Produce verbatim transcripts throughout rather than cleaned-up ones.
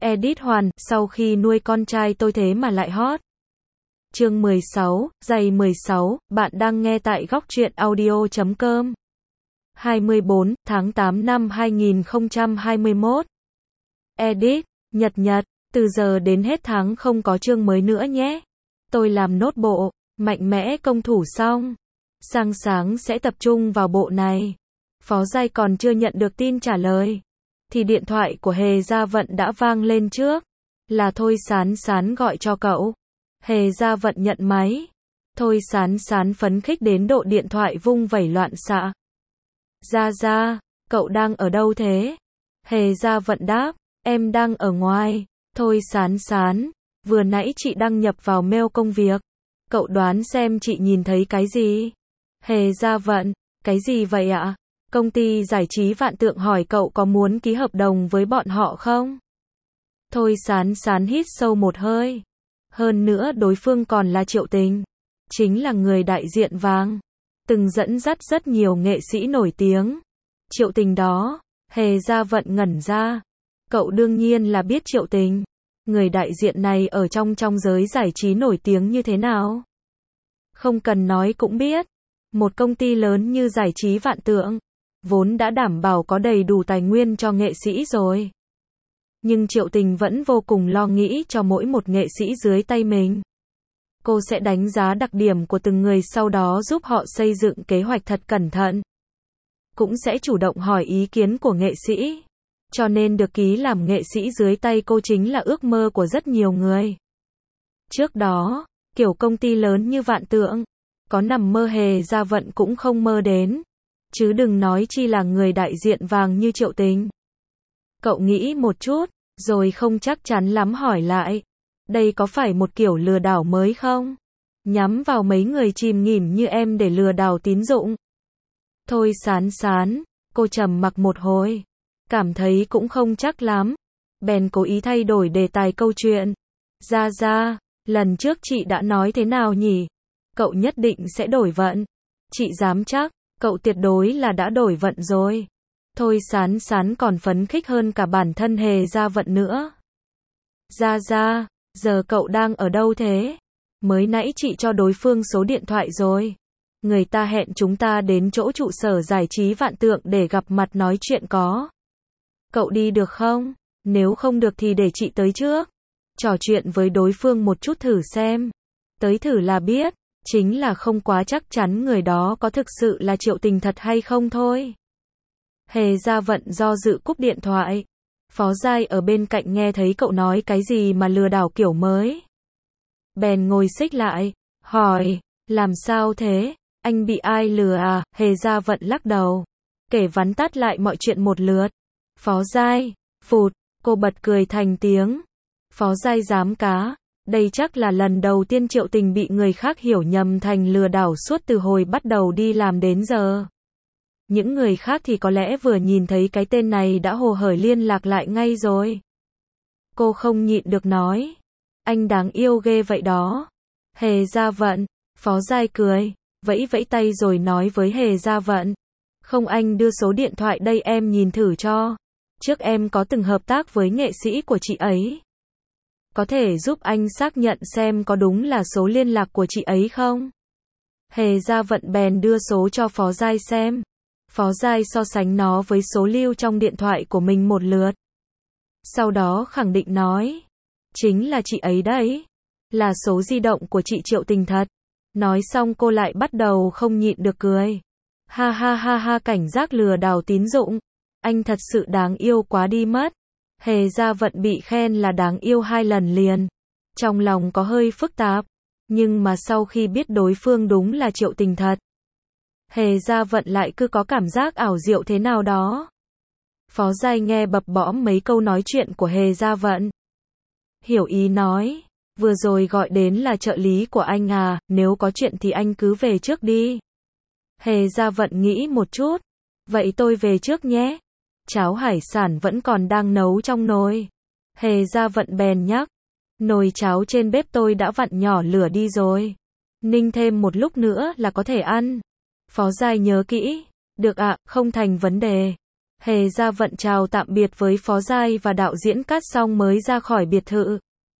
Edit Hoàn, sau khi nuôi con trai tôi thế mà lại hot. Chương mười sáu, giày mười sáu, bạn đang nghe tại góc truyện audio chấm com. hai mươi bốn tháng tám năm hai nghìn không trăm hai mươi mốt. Edit, Nhật Nhật, từ giờ đến hết tháng không có chương mới nữa nhé. Tôi làm nốt bộ, mạnh mẽ công thủ xong. Sang sáng sẽ tập trung vào bộ này. Phó Giai còn chưa nhận được tin trả lời. Thì điện thoại của Hề Gia Vận đã vang lên trước. Là Thôi Sán Sán gọi cho cậu. Hề Gia Vận nhận máy. Thôi Sán Sán phấn khích đến độ điện thoại vung vẩy loạn xạ. Gia Gia, cậu đang ở đâu thế? Hề Gia Vận đáp, em đang ở ngoài. Thôi Sán Sán, vừa nãy chị đăng nhập vào mail công việc. Cậu đoán xem chị nhìn thấy cái gì? Hề Gia Vận, cái gì vậy ạ? Công ty giải trí Vạn Tượng hỏi cậu có muốn ký hợp đồng với bọn họ không? Thôi Sán Sán hít sâu một hơi. Hơn nữa đối phương còn là Triệu Tình. Chính là người đại diện vàng. Từng dẫn dắt rất nhiều nghệ sĩ nổi tiếng. Triệu Tình đó. Hề Gia Vận ngẩn ra. Cậu đương nhiên là biết Triệu Tình. Người đại diện này ở trong trong giới giải trí nổi tiếng như thế nào? Không cần nói cũng biết. Một công ty lớn như giải trí Vạn Tượng vốn đã đảm bảo có đầy đủ tài nguyên cho nghệ sĩ rồi. Nhưng Triệu Tình vẫn vô cùng lo nghĩ cho mỗi một nghệ sĩ dưới tay mình. Cô sẽ đánh giá đặc điểm của từng người, sau đó giúp họ xây dựng kế hoạch thật cẩn thận. Cũng sẽ chủ động hỏi ý kiến của nghệ sĩ. Cho nên được ký làm nghệ sĩ dưới tay cô chính là ước mơ của rất nhiều người. Trước đó, kiểu công ty lớn như Vạn Tượng, có nằm mơ Hề Gia Vận cũng không mơ đến. Chứ đừng nói chi là người đại diện vàng như Triệu Tình. Cậu nghĩ một chút, rồi không chắc chắn lắm hỏi lại. Đây có phải một kiểu lừa đảo mới không? Nhắm vào mấy người chìm nghỉm như em để lừa đảo tín dụng. Thôi Sán Sán, cô trầm mặc một hồi. Cảm thấy cũng không chắc lắm. Bèn cố ý thay đổi đề tài câu chuyện. Gia Gia, lần trước chị đã nói thế nào nhỉ? Cậu nhất định sẽ đổi vận. Chị dám chắc, cậu tuyệt đối là đã đổi vận rồi. Thôi Sán Sán còn phấn khích hơn cả bản thân Hề Gia Vận nữa. Gia Gia, giờ cậu đang ở đâu thế? Mới nãy chị cho đối phương số điện thoại rồi. Người ta hẹn chúng ta đến chỗ trụ sở giải trí Vạn Tượng để gặp mặt nói chuyện có. Cậu đi được không? Nếu không được thì để chị tới trước. Trò chuyện với đối phương một chút thử xem. Tới thử là biết. Chính là không quá chắc chắn người đó có thực sự là Triệu Tình thật hay không thôi. Hề Gia Vận do dự cúp điện thoại. Phó Giai ở bên cạnh nghe thấy cậu nói cái gì mà lừa đảo kiểu mới. Bèn ngồi xích lại, hỏi, làm sao thế, anh bị ai lừa à? Hề Gia Vận lắc đầu, kể vắn tắt lại mọi chuyện một lượt. Phó Giai, phụt, cô bật cười thành tiếng. Phó Giai dám cá. Đây chắc là lần đầu tiên Triệu Tình bị người khác hiểu nhầm thành lừa đảo suốt từ hồi bắt đầu đi làm đến giờ. Những người khác thì có lẽ vừa nhìn thấy cái tên này đã hồ hởi liên lạc lại ngay rồi. Cô không nhịn được nói. Anh đáng yêu ghê vậy đó. Hề Gia Vận. Phó Giai cười, vẫy vẫy tay rồi nói với Hề Gia Vận. Không, anh đưa số điện thoại đây em nhìn thử cho. Trước em có từng hợp tác với nghệ sĩ của chị ấy. Có thể giúp anh xác nhận xem có đúng là số liên lạc của chị ấy không? Hề Gia Vận bèn đưa số cho Phó Giai xem. Phó Giai so sánh nó với số lưu trong điện thoại của mình một lượt. Sau đó khẳng định nói. Chính là chị ấy đấy. Là số di động của chị Triệu Tình thật. Nói xong cô lại bắt đầu không nhịn được cười. Ha ha ha ha, cảnh giác lừa đảo tín dụng. Anh thật sự đáng yêu quá đi mất. Hề Gia Vận bị khen là đáng yêu hai lần liền. Trong lòng có hơi phức tạp. Nhưng mà sau khi biết đối phương đúng là Triệu Tình thật, Hề Gia Vận lại cứ có cảm giác ảo diệu thế nào đó. Phó Giai nghe bập bõm mấy câu nói chuyện của Hề Gia Vận. Hiểu ý nói. Vừa rồi gọi đến là trợ lý của anh à, nếu có chuyện thì anh cứ về trước đi. Hề Gia Vận nghĩ một chút. Vậy tôi về trước nhé. Cháo hải sản vẫn còn đang nấu trong nồi. Hề Gia Vận bèn nhắc. Nồi cháo trên bếp tôi đã vặn nhỏ lửa đi rồi. Ninh thêm một lúc nữa là có thể ăn. Phó Giai nhớ kỹ. Được ạ, không thành vấn đề. Hề Gia Vận chào tạm biệt với Phó Giai và đạo diễn Cát xong mới ra khỏi biệt thự.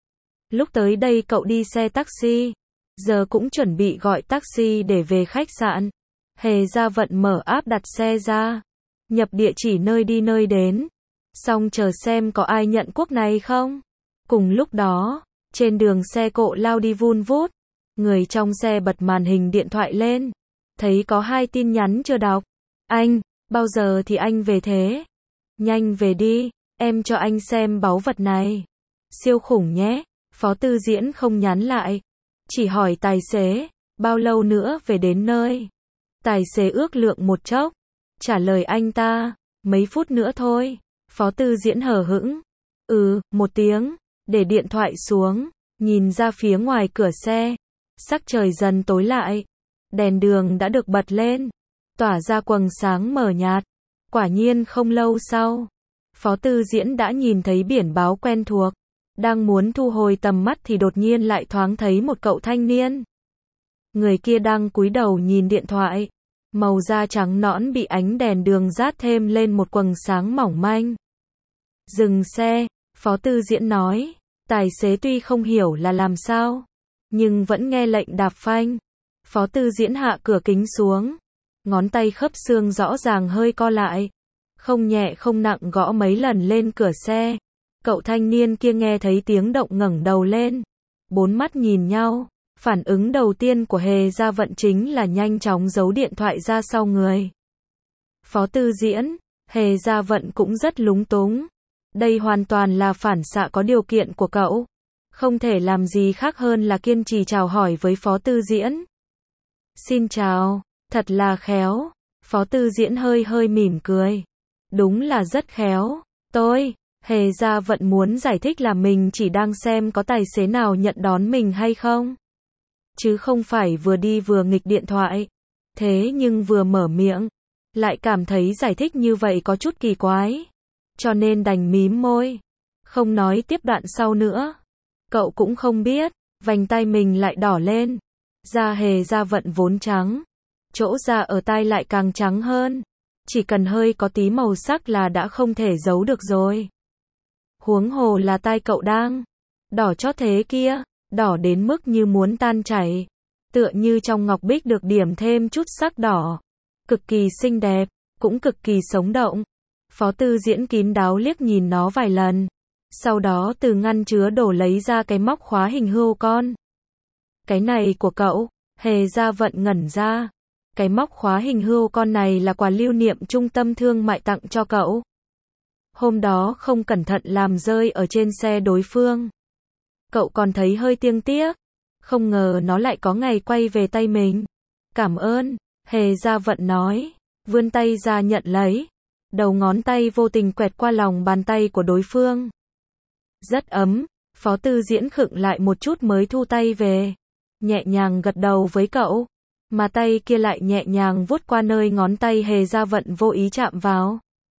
Lúc tới đây cậu đi xe taxi, giờ cũng chuẩn bị gọi taxi để về khách sạn. Hề Gia Vận mở app đặt xe ra, nhập địa chỉ nơi đi nơi đến, xong chờ xem có ai nhận cuốc này không. Cùng lúc đó, trên đường xe cộ lao đi vun vút, người trong xe bật màn hình điện thoại lên, thấy có hai tin nhắn chưa đọc. Anh, bao giờ thì anh về thế? Nhanh về đi, em cho anh xem báu vật này. Siêu khủng nhé. Phó Tư Diễn không nhắn lại, chỉ hỏi tài xế, bao lâu nữa về đến nơi? Tài xế ước lượng một chốc, trả lời anh ta, mấy phút nữa thôi. Phó Tư Diễn hờ hững, ừ, một tiếng, để điện thoại xuống, nhìn ra phía ngoài cửa xe, sắc trời dần tối lại, đèn đường đã được bật lên, tỏa ra quầng sáng mờ nhạt. Quả nhiên không lâu sau, Phó Tư Diễn đã nhìn thấy biển báo quen thuộc. Đang muốn thu hồi tầm mắt thì đột nhiên lại thoáng thấy một cậu thanh niên. Người kia đang cúi đầu nhìn điện thoại, màu da trắng nõn bị ánh đèn đường rát thêm lên một quầng sáng mỏng manh. Dừng xe, Phó Tư Diễn nói, tài xế tuy không hiểu là làm sao, nhưng vẫn nghe lệnh đạp phanh. Phó Tư Diễn hạ cửa kính xuống, ngón tay khớp xương rõ ràng hơi co lại, không nhẹ không nặng gõ mấy lần lên cửa xe. Cậu thanh niên kia nghe thấy tiếng động ngẩng đầu lên, bốn mắt nhìn nhau, phản ứng đầu tiên của Hề Gia Vận chính là nhanh chóng giấu điện thoại ra sau người. Phó Tư Diễn, Hề Gia Vận cũng rất lúng túng. Đây hoàn toàn là phản xạ có điều kiện của cậu, không thể làm gì khác hơn là kiên trì chào hỏi với Phó Tư Diễn. Xin chào, thật là khéo. Phó Tư Diễn hơi hơi mỉm cười. Đúng là rất khéo, tôi... Hề Gia Vận muốn giải thích là mình chỉ đang xem có tài xế nào nhận đón mình hay không, chứ không phải vừa đi vừa nghịch điện thoại. Thế nhưng vừa mở miệng, lại cảm thấy giải thích như vậy có chút kỳ quái, cho nên đành mím môi, không nói tiếp đoạn sau nữa. Cậu cũng không biết, vành tai mình lại đỏ lên, da Hề Gia Vận vốn trắng, chỗ da ở tai lại càng trắng hơn, chỉ cần hơi có tí màu sắc là đã không thể giấu được rồi. Huống hồ là tai cậu đang đỏ chót thế kia, đỏ đến mức như muốn tan chảy, tựa như trong ngọc bích được điểm thêm chút sắc đỏ, cực kỳ xinh đẹp, cũng cực kỳ sống động. Phó Tư Diễn kín đáo liếc nhìn nó vài lần, sau đó từ ngăn chứa đồ lấy ra cái móc khóa hình hươu con. Cái này của cậu? Hề Gia Vận ngẩn ra. Cái móc khóa hình hươu con này là quà lưu niệm trung tâm thương mại tặng cho cậu. Hôm đó không cẩn thận làm rơi ở trên xe đối phương. Cậu còn thấy hơi tiếc tiếc, không ngờ nó lại có ngày quay về tay mình. Cảm ơn, Hề Gia Vận nói, vươn tay ra nhận lấy. Đầu ngón tay vô tình quẹt qua lòng bàn tay của đối phương. Rất ấm. Phó Tư Diễn khựng lại một chút mới thu tay về, nhẹ nhàng gật đầu với cậu, mà tay kia lại nhẹ nhàng vuốt qua nơi ngón tay Hề Gia Vận vô ý chạm vào.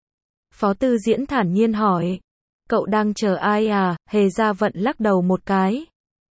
Phó Tư Diễn thản nhiên hỏi, cậu đang chờ ai à? Hề Gia Vận lắc đầu một cái.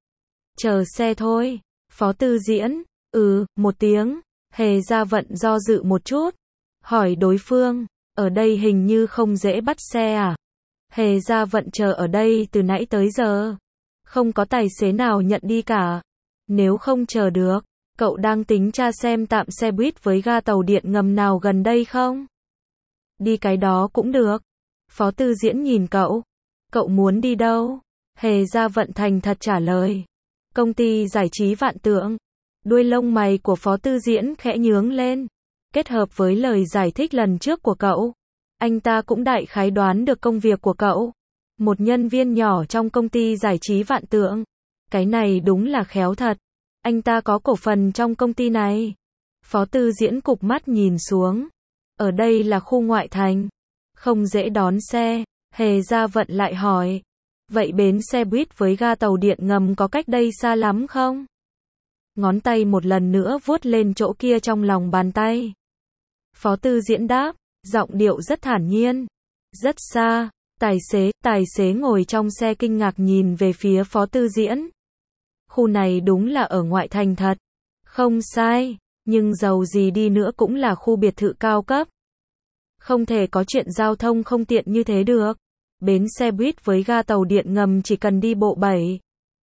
Chờ xe thôi. Phó Tư Diễn, ừ, một tiếng. Hề Gia Vận do dự một chút, hỏi đối phương, ở đây hình như không dễ bắt xe à? Hề Gia Vận chờ ở đây từ nãy tới giờ, không có tài xế nào nhận đi cả. Nếu không chờ được, cậu đang tính tra xem tạm xe buýt với ga tàu điện ngầm nào gần đây không? Đi cái đó cũng được. Phó Tư Diễn nhìn cậu. Cậu muốn đi đâu? Hề Gia Vận thành thật trả lời. Công ty giải trí Vạn Tượng. Đuôi lông mày của Phó Tư Diễn khẽ nhướng lên. Kết hợp với lời giải thích lần trước của cậu, anh ta cũng đại khái đoán được công việc của cậu. Một nhân viên nhỏ trong công ty giải trí Vạn Tượng. Cái này đúng là khéo thật. Anh ta có cổ phần trong công ty này. Phó Tư Diễn cụp mắt nhìn xuống. Ở đây là khu ngoại thành, không dễ đón xe. Hề Gia Vận lại hỏi, vậy bến xe buýt với ga tàu điện ngầm có cách đây xa lắm không? Ngón tay một lần nữa vuốt lên chỗ kia trong lòng bàn tay. Phó Tư Diễn đáp, giọng điệu rất thản nhiên. Rất xa. Tài xế, tài xế ngồi trong xe kinh ngạc nhìn về phía Phó Tư Diễn. Khu này đúng là ở ngoại thành thật. Không sai, nhưng dầu gì đi nữa cũng là khu biệt thự cao cấp. Không thể có chuyện giao thông không tiện như thế được. Bến xe buýt với ga tàu điện ngầm chỉ cần đi bộ bảy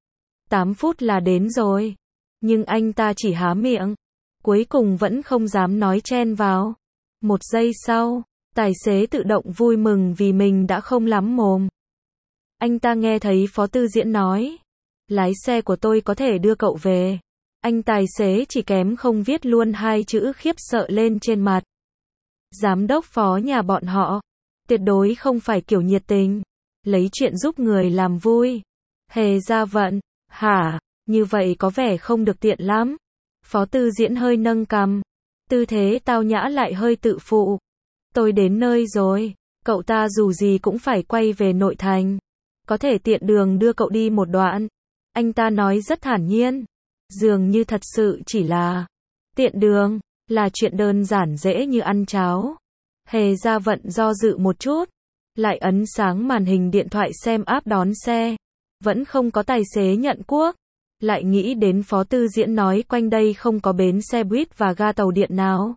tám phút là đến rồi. Nhưng anh ta chỉ há miệng. Cuối cùng vẫn không dám nói chen vào. Một giây sau, tài xế tự động vui mừng vì mình đã không lắm mồm. Anh ta nghe thấy Phó Tư Diễn nói. Lái xe của tôi có thể đưa cậu về. Anh tài xế chỉ kém không viết luôn hai chữ khiếp sợ lên trên mặt. Giám đốc Phó nhà bọn họ. Tuyệt đối không phải kiểu nhiệt tình. Lấy chuyện giúp người làm vui. Hề ra vận. Hả? Như vậy có vẻ không được tiện lắm. Phó Tư Diễn hơi nâng cằm. Tư thế tao nhã lại hơi tự phụ. Tôi đến nơi rồi. Cậu ta dù gì cũng phải quay về nội thành. Có thể tiện đường đưa cậu đi một đoạn. Anh ta nói rất thản nhiên. Dường như thật sự chỉ là tiện đường. Là chuyện đơn giản dễ như ăn cháo. Hề ra vận do dự một chút. Lại ấn sáng màn hình điện thoại xem app đón xe. Vẫn không có tài xế nhận cuốc. Lại nghĩ đến Phó Tư Diễn nói quanh đây không có bến xe buýt và ga tàu điện nào.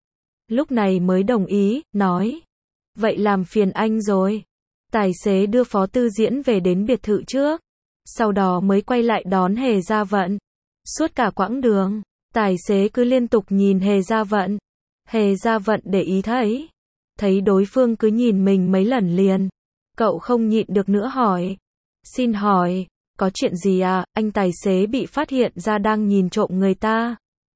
Lúc này mới đồng ý, nói. Vậy làm phiền anh rồi. Tài xế đưa Phó Tư Diễn về đến biệt thự trước. Sau đó mới quay lại đón Hề Gia Vận. Suốt cả quãng đường, tài xế cứ liên tục nhìn Hề Gia Vận. Hề Gia Vận để ý thấy. Thấy đối phương cứ nhìn mình mấy lần liền. Cậu không nhịn được nữa hỏi. Xin hỏi, có chuyện gì à? Anh tài xế bị phát hiện ra đang nhìn trộm người ta.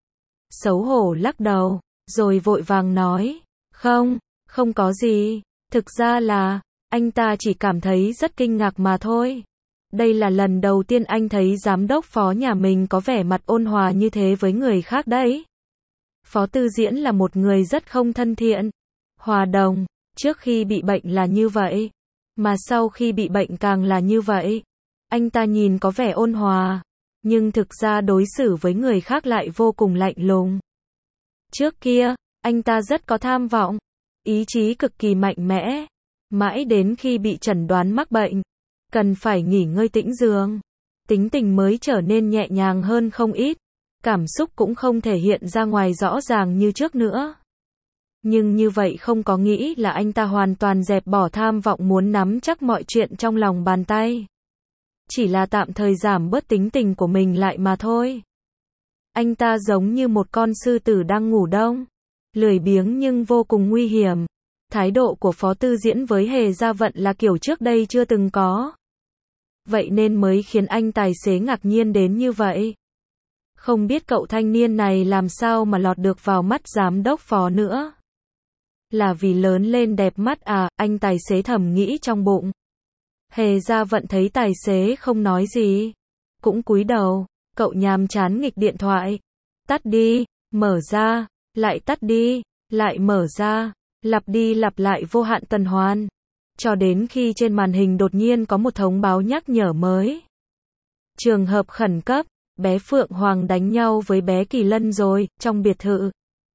Xấu hổ lắc đầu, rồi vội vàng nói. Không, không có gì. Thực ra là, anh ta chỉ cảm thấy rất kinh ngạc mà thôi. Đây là lần đầu tiên anh thấy giám đốc Phó nhà mình có vẻ mặt ôn hòa như thế với người khác đấy. Phó Tư Diễn là một người rất không thân thiện. Hòa đồng, trước khi bị bệnh là như vậy. Mà sau khi bị bệnh càng là như vậy. Anh ta nhìn có vẻ ôn hòa. Nhưng thực ra đối xử với người khác lại vô cùng lạnh lùng. Trước kia, anh ta rất có tham vọng. Ý chí cực kỳ mạnh mẽ. Mãi đến khi bị chẩn đoán mắc bệnh. Cần phải nghỉ ngơi tĩnh dưỡng. Tính tình mới trở nên nhẹ nhàng hơn không ít. Cảm xúc cũng không thể hiện ra ngoài rõ ràng như trước nữa. Nhưng như vậy không có nghĩ là anh ta hoàn toàn dẹp bỏ tham vọng muốn nắm chắc mọi chuyện trong lòng bàn tay. Chỉ là tạm thời giảm bớt tính tình của mình lại mà thôi. Anh ta giống như một con sư tử đang ngủ đông. Lười biếng nhưng vô cùng nguy hiểm. Thái độ của Phó Tư Diễn với Hề Gia Vận là kiểu trước đây chưa từng có. Vậy nên mới khiến anh tài xế ngạc nhiên đến như vậy. Không biết cậu thanh niên này làm sao mà lọt được vào mắt giám đốc Phó nữa. Là vì lớn lên đẹp mắt à, anh tài xế thầm nghĩ trong bụng. Hề Gia Vận thấy tài xế không nói gì. Cũng cúi đầu, cậu nhàm chán nghịch điện thoại. Tắt đi, mở ra, lại tắt đi, lại mở ra, lặp đi lặp lại vô hạn tuần hoàn. Cho đến khi trên màn hình đột nhiên có một thông báo nhắc nhở mới. Trường hợp khẩn cấp, bé Phượng Hoàng đánh nhau với bé Kỳ Lân rồi, trong biệt thự.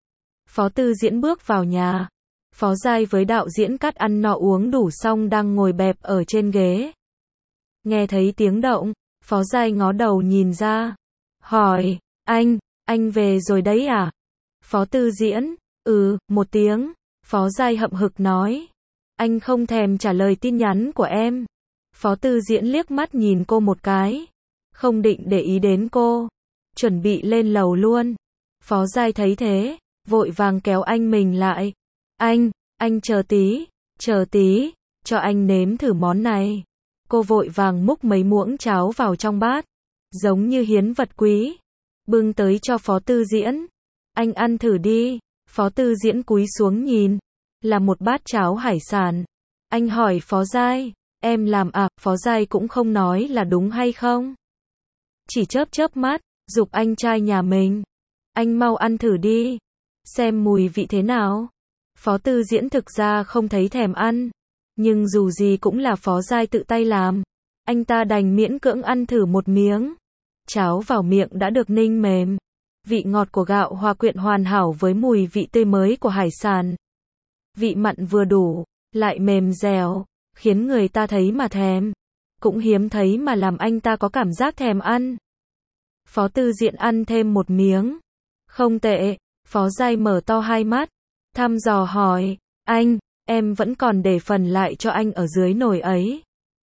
Phó Tư Diễn bước vào nhà. Phó Giai với đạo diễn Cát ăn no uống đủ xong đang ngồi bẹp ở trên ghế. Nghe thấy tiếng động, Phó Giai ngó đầu nhìn ra. Hỏi, anh, anh về rồi đấy à? Phó Tư Diễn, ừ, một tiếng. Phó Giai hậm hực nói. Anh không thèm trả lời tin nhắn của em. Phó Tư Diễn liếc mắt nhìn cô một cái. Không định để ý đến cô. Chuẩn bị lên lầu luôn. Phó Giai thấy thế, vội vàng kéo anh mình lại. Anh, anh chờ tí, chờ tí, cho anh nếm thử món này. Cô vội vàng múc mấy muỗng cháo vào trong bát. Giống như hiến vật quý. Bưng tới cho Phó Tư Diễn. Anh ăn thử đi. Phó Tư Diễn cúi xuống nhìn. Là một bát cháo hải sản. Anh hỏi Phó Giai, em làm à? Phó Giai cũng không nói là đúng hay không. Chỉ chớp chớp mắt, giục anh trai nhà mình. Anh mau ăn thử đi. Xem mùi vị thế nào. Phó Tư Diễn thực ra không thấy thèm ăn. Nhưng dù gì cũng là Phó Giai tự tay làm. Anh ta đành miễn cưỡng ăn thử một miếng. Cháo vào miệng đã được ninh mềm. Vị ngọt của gạo hòa quyện hoàn hảo với mùi vị tươi mới của hải sản. Vị mặn vừa đủ, lại mềm dẻo, khiến người ta thấy mà thèm. Cũng hiếm thấy mà làm anh ta có cảm giác thèm ăn. Phó Tư Diễn ăn thêm một miếng. Không tệ. Phó Giai mở to hai mắt. Thăm dò hỏi. Anh, em vẫn còn để phần lại cho anh ở dưới nồi ấy.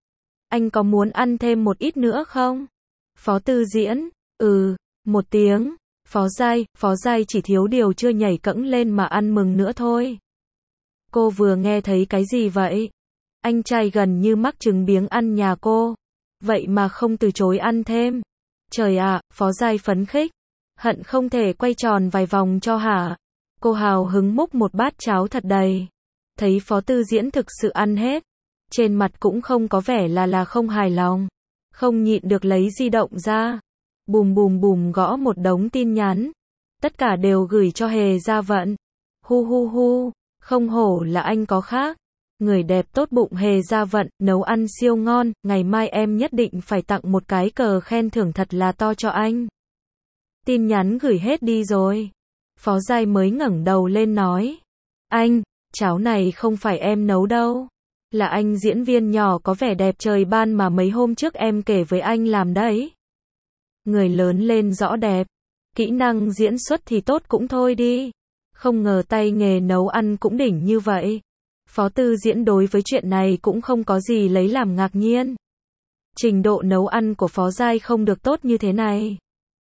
Anh có muốn ăn thêm một ít nữa không? Phó Tư Diễn, ừ, một tiếng. Phó Giai, Phó Giai chỉ thiếu điều chưa nhảy cẫng lên mà ăn mừng nữa thôi. Cô vừa nghe thấy cái gì vậy? Anh trai gần như mắc trứng biếng ăn nhà cô. Vậy mà không từ chối ăn thêm. Trời ạ, Phó Giai phấn khích. Hận không thể quay tròn vài vòng cho hả? Cô hào hứng múc một bát cháo thật đầy. Thấy Phó Tư Diễn thực sự ăn hết. Trên mặt cũng không có vẻ là là không hài lòng. Không nhịn được lấy di động ra. Bùm bùm bùm gõ một đống tin nhắn. Tất cả đều gửi cho Hề Gia Vận. Hu hu hu, không hổ là anh có khác. Người đẹp tốt bụng Hề Gia Vận, nấu ăn siêu ngon, ngày mai em nhất định phải tặng một cái cờ khen thưởng thật là to cho anh. Tin nhắn gửi hết đi rồi. Phó Giai mới ngẩng đầu lên nói. Anh, cháo này không phải em nấu đâu. Là anh diễn viên nhỏ có vẻ đẹp trời ban mà mấy hôm trước em kể với anh làm đấy. Người lớn lên rõ đẹp. Kỹ năng diễn xuất thì tốt cũng thôi đi. Không ngờ tay nghề nấu ăn cũng đỉnh như vậy. Phó Tư Diễn đối với chuyện này cũng không có gì lấy làm ngạc nhiên. Trình độ nấu ăn của Phó Giai không được tốt như thế này.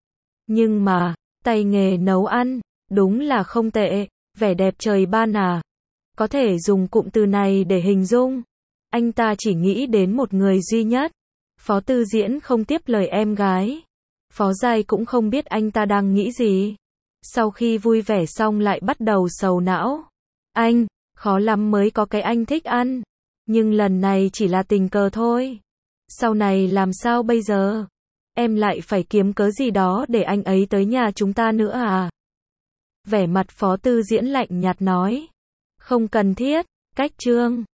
Nhưng mà, tay nghề nấu ăn, đúng là không tệ, vẻ đẹp trời ban à. Có thể dùng cụm từ này để hình dung. Anh ta chỉ nghĩ đến một người duy nhất. Phó Tư Diễn không tiếp lời em gái. Phó Giai cũng không biết anh ta đang nghĩ gì. Sau khi vui vẻ xong lại bắt đầu sầu não. Anh, khó lắm mới có cái anh thích ăn. Nhưng lần này chỉ là tình cờ thôi. Sau này làm sao bây giờ? Em lại phải kiếm cớ gì đó để anh ấy tới nhà chúng ta nữa à? Vẻ mặt Phó Tư Diễn lạnh nhạt nói. Không cần thiết, cách chương.